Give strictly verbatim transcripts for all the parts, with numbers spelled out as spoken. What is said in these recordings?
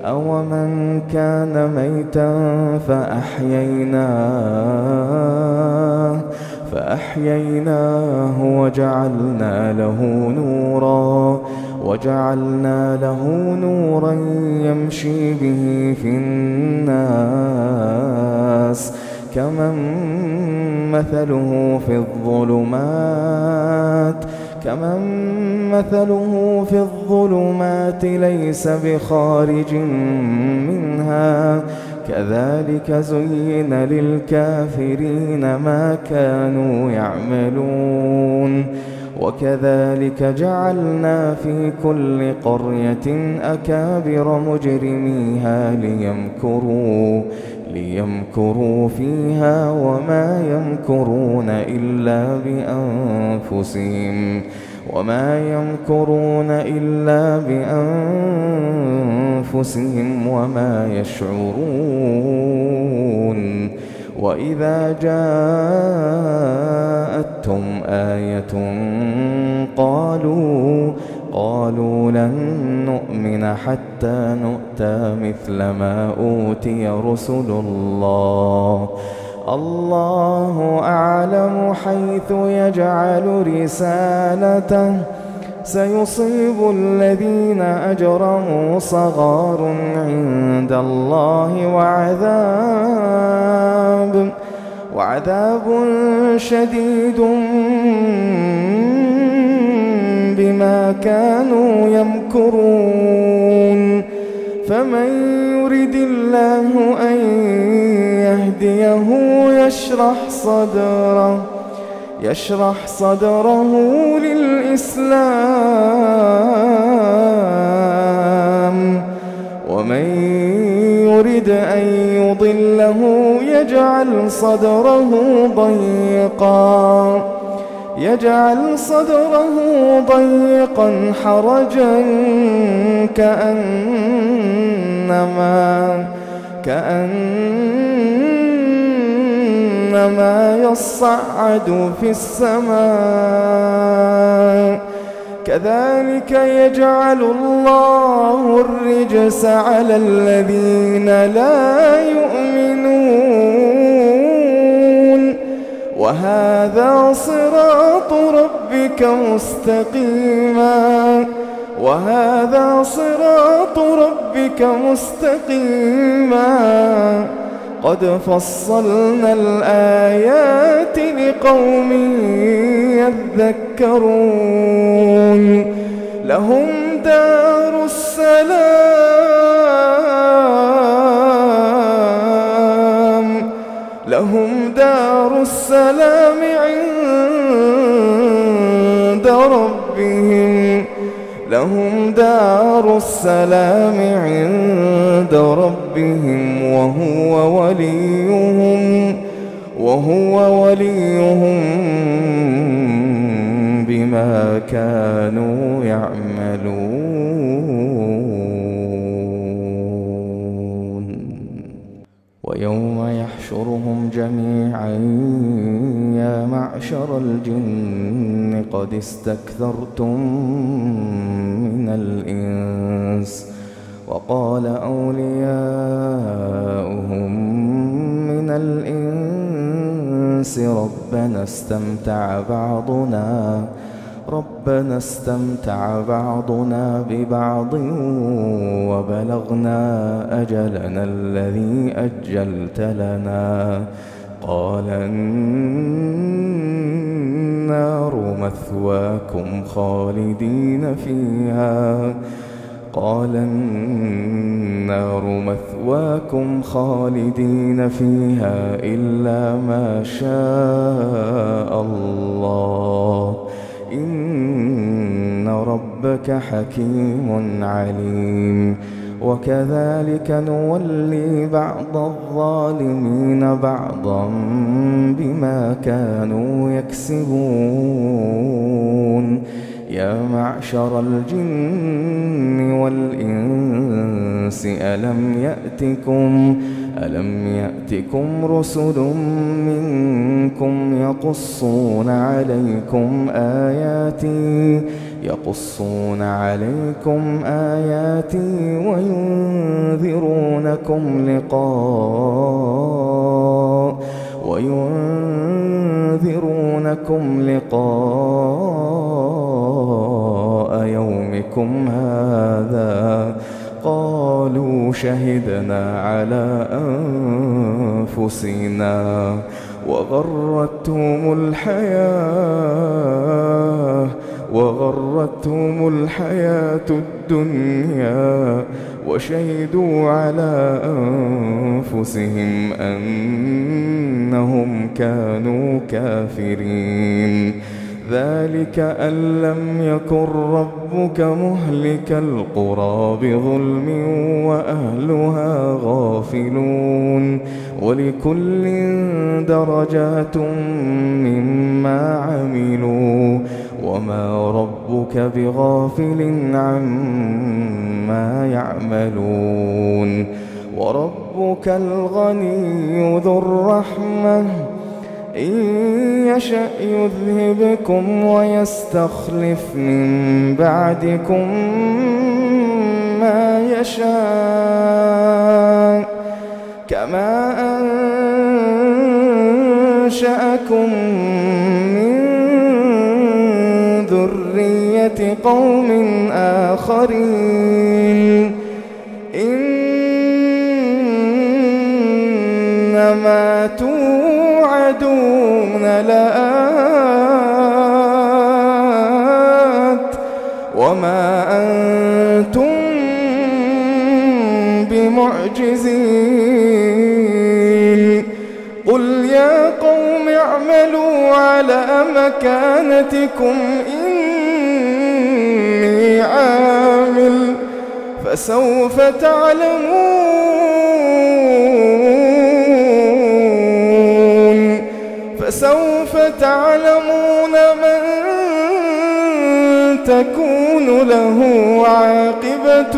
أومن كان ميتا فأحييناه فأحييناه وجعلنا له نورا وجعلنا له نورا يمشي به في الناس كمن مثله في الظلمات كمن مثله في الظلمات ليس بخارج منها كذلك زين للكافرين ما كانوا يعملون وكذلك جعلنا في كل قرية أكابر مجرميها ليمكروا ليمكروا فيها وما يمكرون إلا بأنفسهم وما يمكرون إلا بأنفسهم وما يشعرون وإذا جاءتهم آية قالوا قالوا لن نؤمن حتى نؤتى مثل ما أوتي رسل الله الله أعلم حيث يجعل رسالته سيصيب الذين أجرموا صغار عند الله وعذاب وعذاب شديد بما كانوا يمكرون فمن يرد الله أن يهديه يشرح صدره يشرح صدره للإسلام ومن يرد أن يضله يجعل صدره ضيقا يجعل صدره ضيقا حرجا كأنما كأنما يصعد في السماء كذلك يجعل الله الرجس على الذين لا يؤمنون وهذا صراط ربك مستقيما وهذا صراط ربك مستقيما قد فصلنا الآيات لقوم يذكرون لهم دار السلام لهم دار السلام عند ربهم لهم دار السلام عند ربهم وهو وليهم وهو وليهم بما كانوا يعملون ويوم يحشرهم جميعا يا معشر الجن قد استكثرتم من الإنس وقال أولياؤهم من الإنس ربنا استمتع بعضنا ربنا استمتع بعضنا ببعض وبلغنا أجلنا الذي أجلت لنا قال النار مثواكم خالدين فيها قال النار مثواكم خالدين فيها إلا ما شاء الله إن ربك حكيم عليم وكذلك نولي بعض الظالمين بعضا بما كانوا يكسبون يا معشر الجن والإنس ألم يأتكم ألم يأتكم رسل منكم يقصون عليكم آياتي يقصون عليكم آياتي وينذرونكم لقاء وينذرونكم لقاء يومكم هذا قالوا شهدنا على أنفسنا وغرتهم الحياة وغرتهم الحياة الدنيا وشهدوا على أنفسهم أنهم كانوا كافرين. ذلك أن لم يكن ربك مهلك القرى بظلم وأهلها غافلون ولكل درجات مما عملوا وما ربك بغافل عما يعملون. وربك الغني ذو الرحمة إن يشأ يذهبكم ويستخلف من بعدكم ما يشاء كما أنشأكم من ذرية قوم آخرين إنما توعدون لآت وما أنتم بمعجزين. قل يا قوم اعملوا على مكانتكم إني عامل فسوف تعلمون فسوف تعلمون من تكون له عاقبة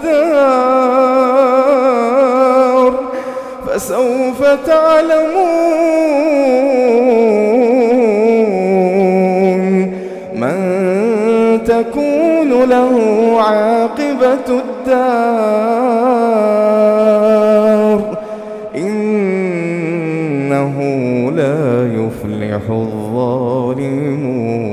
الدار فسوف تعلمون من تكون له عاقبة الدار إنه لا يفلح الظالمون.